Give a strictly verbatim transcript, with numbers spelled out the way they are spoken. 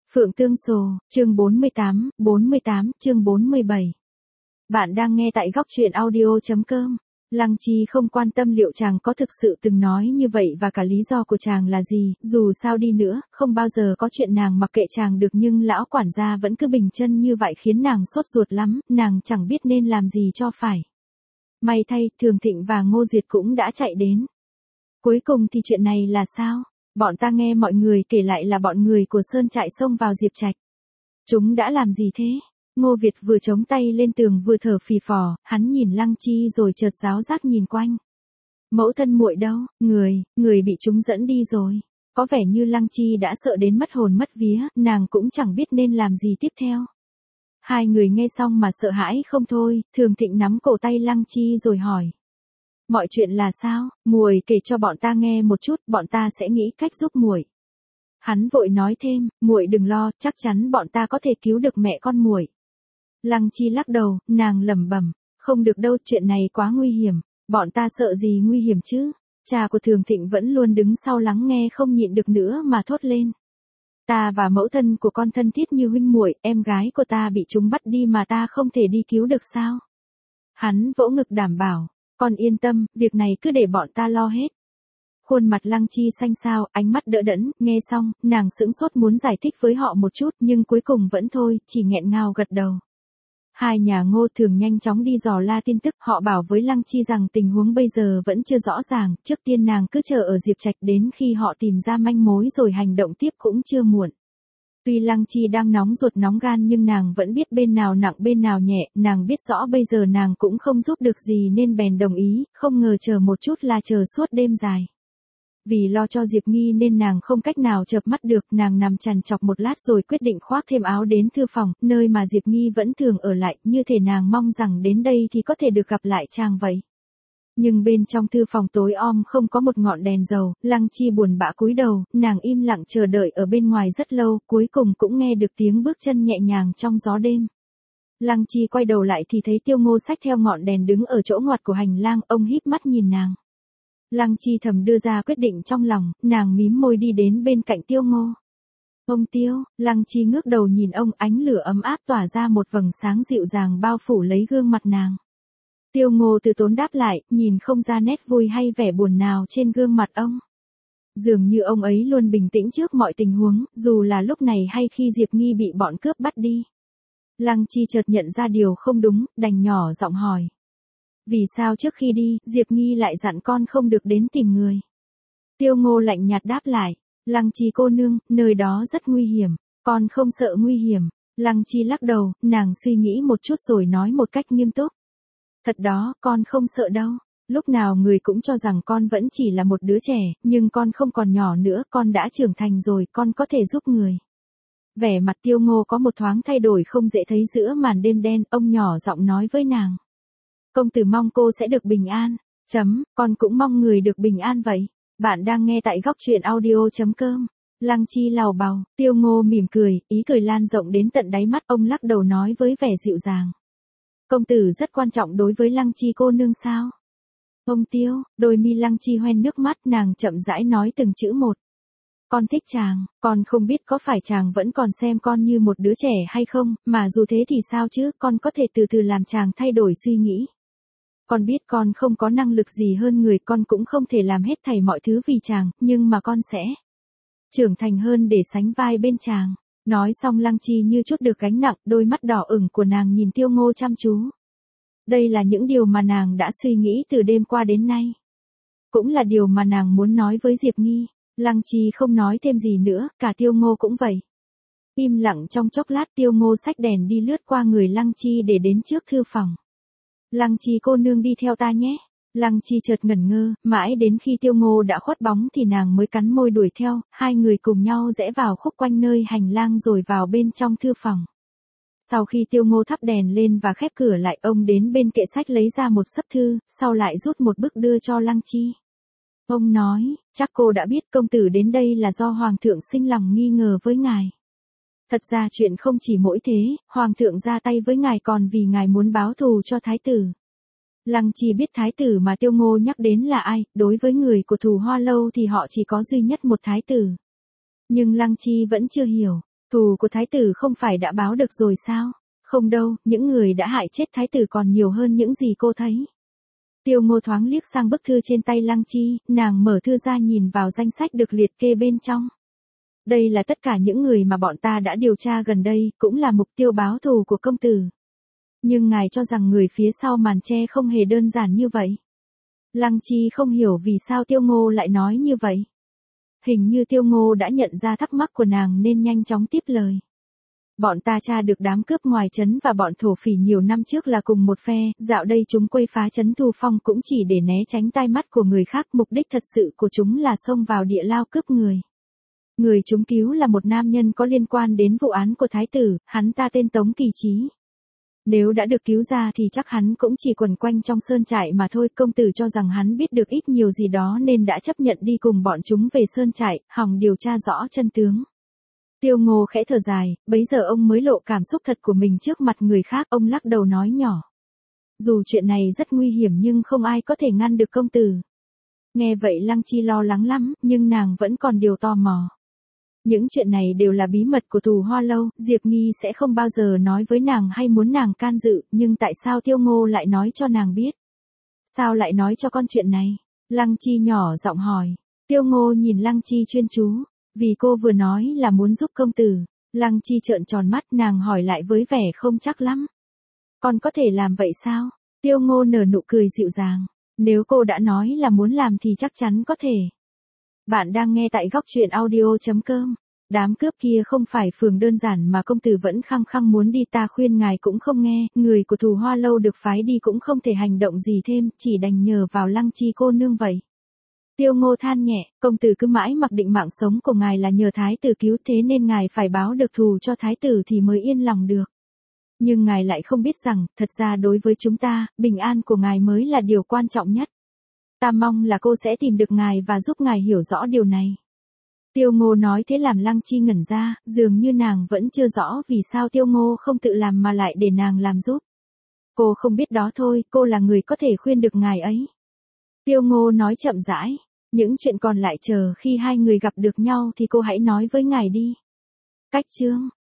Phượng Tương Sồ, chương bốn mươi tám, bốn mươi tám, chương bốn mươi bảy. Bạn đang nghe tại góc truyện audio.com. Lăng Chi không quan tâm liệu chàng có thực sự từng nói như vậy và cả lý do của chàng là gì, dù sao đi nữa, không bao giờ có chuyện nàng mặc kệ chàng được, nhưng lão quản gia vẫn cứ bình chân như vậy khiến nàng sốt ruột lắm, nàng chẳng biết nên làm gì cho phải. May thay, Thường Thịnh và Ngô Duyệt cũng đã chạy đến. Cuối cùng thì chuyện này là sao? Bọn ta nghe mọi người kể lại là bọn người của Sơn Trại xông vào Diệp Trạch. Chúng đã làm gì thế? Ngô Việt vừa chống tay lên tường vừa thở phì phò, hắn nhìn Lăng Chi rồi chợt giáo giác nhìn quanh. Mẫu thân muội đâu? Người, người bị chúng dẫn đi rồi. Có vẻ như Lăng Chi đã sợ đến mất hồn mất vía, nàng cũng chẳng biết nên làm gì tiếp theo. Hai người nghe xong mà sợ hãi không thôi, Thường Thịnh nắm cổ tay Lăng Chi rồi hỏi. Mọi chuyện là sao? Muội kể cho bọn ta nghe một chút, bọn ta sẽ nghĩ cách giúp muội. Hắn vội nói thêm, muội đừng lo, chắc chắn bọn ta có thể cứu được mẹ con muội. Lăng Chi lắc đầu, nàng lẩm bẩm, không được đâu, chuyện này quá nguy hiểm. Bọn ta sợ gì nguy hiểm chứ? Cha của Thường Thịnh vẫn luôn đứng sau lắng nghe không nhịn được nữa mà thốt lên. Ta và mẫu thân của con thân thiết như huynh muội, em gái của ta bị chúng bắt đi mà ta không thể đi cứu được sao? Hắn vỗ ngực đảm bảo. Con yên tâm, việc này cứ để bọn ta lo hết. Khuôn mặt Lăng Chi xanh xao, ánh mắt đỡ đẫn, nghe xong, nàng sững sốt muốn giải thích với họ một chút nhưng cuối cùng vẫn thôi, chỉ nghẹn ngào gật đầu. Hai nhà Ngô Thường nhanh chóng đi dò la tin tức, họ bảo với Lăng Chi rằng tình huống bây giờ vẫn chưa rõ ràng, trước tiên nàng cứ chờ ở Diệp Trạch đến khi họ tìm ra manh mối rồi hành động tiếp cũng chưa muộn. Tuy Lăng Chi đang nóng ruột nóng gan nhưng nàng vẫn biết bên nào nặng bên nào nhẹ, nàng biết rõ bây giờ nàng cũng không giúp được gì nên bèn đồng ý, không ngờ chờ một chút là chờ suốt đêm dài. Vì lo cho Diệp Nghi nên nàng không cách nào chợp mắt được, nàng nằm trằn trọc một lát rồi quyết định khoác thêm áo đến thư phòng, nơi mà Diệp Nghi vẫn thường ở lại, như thể nàng mong rằng đến đây thì có thể được gặp lại chàng vậy. Nhưng bên trong thư phòng tối om không có một ngọn đèn dầu, Lăng Chi buồn bã cúi đầu, nàng im lặng chờ đợi ở bên ngoài rất lâu, cuối cùng cũng nghe được tiếng bước chân nhẹ nhàng trong gió đêm. Lăng Chi quay đầu lại thì thấy Tiêu Ngô xách theo ngọn đèn đứng ở chỗ ngoặt của hành lang, ông híp mắt nhìn nàng. Lăng Chi thầm đưa ra quyết định trong lòng, nàng mím môi đi đến bên cạnh Tiêu Ngô. Ông Tiêu, Lăng Chi ngước đầu nhìn ông, ánh lửa ấm áp tỏa ra một vầng sáng dịu dàng bao phủ lấy gương mặt nàng. Tiêu Ngô từ tốn đáp lại, nhìn không ra nét vui hay vẻ buồn nào trên gương mặt ông. Dường như ông ấy luôn bình tĩnh trước mọi tình huống, dù là lúc này hay khi Diệp Nghi bị bọn cướp bắt đi. Lăng Chi chợt nhận ra điều không đúng, đành nhỏ giọng hỏi. Vì sao trước khi đi, Diệp Nghi lại dặn con không được đến tìm người? Tiêu Ngô lạnh nhạt đáp lại, Lăng Chi cô nương, nơi đó rất nguy hiểm, con không sợ nguy hiểm. Lăng Chi lắc đầu, nàng suy nghĩ một chút rồi nói một cách nghiêm túc. Thật đó, con không sợ đâu. Lúc nào người cũng cho rằng con vẫn chỉ là một đứa trẻ, nhưng con không còn nhỏ nữa, con đã trưởng thành rồi, con có thể giúp người. Vẻ mặt Tiêu Ngô có một thoáng thay đổi không dễ thấy giữa màn đêm đen, ông nhỏ giọng nói với nàng. Công tử mong cô sẽ được bình an. Chấm, con cũng mong người được bình an vậy. Bạn đang nghe tại góc truyện audio.com. Lăng Chi lào bào, Tiêu Ngô mỉm cười, ý cười lan rộng đến tận đáy mắt, ông lắc đầu nói với vẻ dịu dàng. Công tử rất quan trọng đối với Lăng Chi cô nương sao? Ông Tiêu, đôi mi Lăng Chi hoen nước mắt, nàng chậm rãi nói từng chữ một. Con thích chàng, con không biết có phải chàng vẫn còn xem con như một đứa trẻ hay không, mà dù thế thì sao chứ, con có thể từ từ làm chàng thay đổi suy nghĩ. Con biết con không có năng lực gì hơn người, con cũng không thể làm hết thảy mọi thứ vì chàng, nhưng mà con sẽ trưởng thành hơn để sánh vai bên chàng. Nói xong Lăng Chi như chút được gánh nặng, đôi mắt đỏ ửng của nàng nhìn Tiêu Ngô chăm chú. Đây là những điều mà nàng đã suy nghĩ từ đêm qua đến nay. Cũng là điều mà nàng muốn nói với Diệp Nghi. Lăng Chi không nói thêm gì nữa, cả Tiêu Ngô cũng vậy. Im lặng trong chốc lát, Tiêu Ngô xách đèn đi lướt qua người Lăng Chi để đến trước thư phòng. Lăng Chi cô nương đi theo ta nhé. Lăng Chi chợt ngẩn ngơ, mãi đến khi Tiêu Ngô đã khuất bóng thì nàng mới cắn môi đuổi theo, hai người cùng nhau rẽ vào khúc quanh nơi hành lang rồi vào bên trong thư phòng. Sau khi Tiêu Ngô thắp đèn lên và khép cửa lại, ông đến bên kệ sách lấy ra một xấp thư, sau lại rút một bức đưa cho Lăng Chi. Ông nói, chắc cô đã biết công tử đến đây là do Hoàng thượng sinh lòng nghi ngờ với ngài. Thật ra chuyện không chỉ mỗi thế, Hoàng thượng ra tay với ngài còn vì ngài muốn báo thù cho thái tử. Lăng Chi biết thái tử mà Tiêu Ngô nhắc đến là ai, đối với người của Thù Hoa Lâu thì họ chỉ có duy nhất một thái tử. Nhưng Lăng Chi vẫn chưa hiểu. Thù của thái tử không phải đã báo được rồi sao? Không đâu, những người đã hại chết thái tử còn nhiều hơn những gì cô thấy. Tiêu Ngô thoáng liếc sang bức thư trên tay Lăng Chi, nàng mở thư ra nhìn vào danh sách được liệt kê bên trong. Đây là tất cả những người mà bọn ta đã điều tra gần đây, cũng là mục tiêu báo thù của công tử. Nhưng ngài cho rằng người phía sau màn che không hề đơn giản như vậy. Lăng Chi không hiểu vì sao Tiêu Ngô lại nói như vậy. Hình như Tiêu Ngô đã nhận ra thắc mắc của nàng nên nhanh chóng tiếp lời. Bọn ta tra được đám cướp ngoài trấn và bọn thổ phỉ nhiều năm trước là cùng một phe, dạo đây chúng quây phá trấn Thu Phong cũng chỉ để né tránh tai mắt của người khác, mục đích thật sự của chúng là xông vào địa lao cướp người. Người chúng cứu là một nam nhân có liên quan đến vụ án của thái tử, hắn ta tên Tống Kỳ Chí. Nếu đã được cứu ra thì chắc hắn cũng chỉ quẩn quanh trong sơn trại mà thôi, công tử cho rằng hắn biết được ít nhiều gì đó nên đã chấp nhận đi cùng bọn chúng về sơn trại, hòng điều tra rõ chân tướng. Tiêu Ngô khẽ thở dài, bấy giờ ông mới lộ cảm xúc thật của mình trước mặt người khác, ông lắc đầu nói nhỏ. Dù chuyện này rất nguy hiểm nhưng không ai có thể ngăn được công tử. Nghe vậy Lăng Chi lo lắng lắm, nhưng nàng vẫn còn điều tò mò. Những chuyện này đều là bí mật của Thù Hoa Lâu, Diệp Nghi sẽ không bao giờ nói với nàng hay muốn nàng can dự, nhưng tại sao Tiêu Ngô lại nói cho nàng biết? Sao lại nói cho con chuyện này? Lăng Chi nhỏ giọng hỏi. Tiêu Ngô nhìn Lăng Chi chuyên chú, vì cô vừa nói là muốn giúp công tử. Lăng Chi trợn tròn mắt, nàng hỏi lại với vẻ không chắc lắm. Con có thể làm vậy sao? Tiêu Ngô nở nụ cười dịu dàng. Nếu cô đã nói là muốn làm thì chắc chắn có thể. Bạn đang nghe tại góc truyện audio chấm com. Đám cướp kia không phải phường đơn giản mà công tử vẫn khăng khăng muốn đi, ta khuyên ngài cũng không nghe, người của Thù Hoa Lâu được phái đi cũng không thể hành động gì thêm, chỉ đành nhờ vào Lăng Chi cô nương vậy. Tiêu Ngô than nhẹ, công tử cứ mãi mặc định mạng sống của ngài là nhờ thái tử cứu, thế nên ngài phải báo được thù cho thái tử thì mới yên lòng được. Nhưng ngài lại không biết rằng, thật ra đối với chúng ta, bình an của ngài mới là điều quan trọng nhất. Ta mong là cô sẽ tìm được ngài và giúp ngài hiểu rõ điều này. Tiêu Ngô nói thế làm Lăng Chi ngẩn ra, dường như nàng vẫn chưa rõ vì sao Tiêu Ngô không tự làm mà lại để nàng làm giúp. Cô không biết đó thôi, cô là người có thể khuyên được ngài ấy. Tiêu Ngô nói chậm rãi, những chuyện còn lại chờ khi hai người gặp được nhau thì cô hãy nói với ngài đi. Cách chương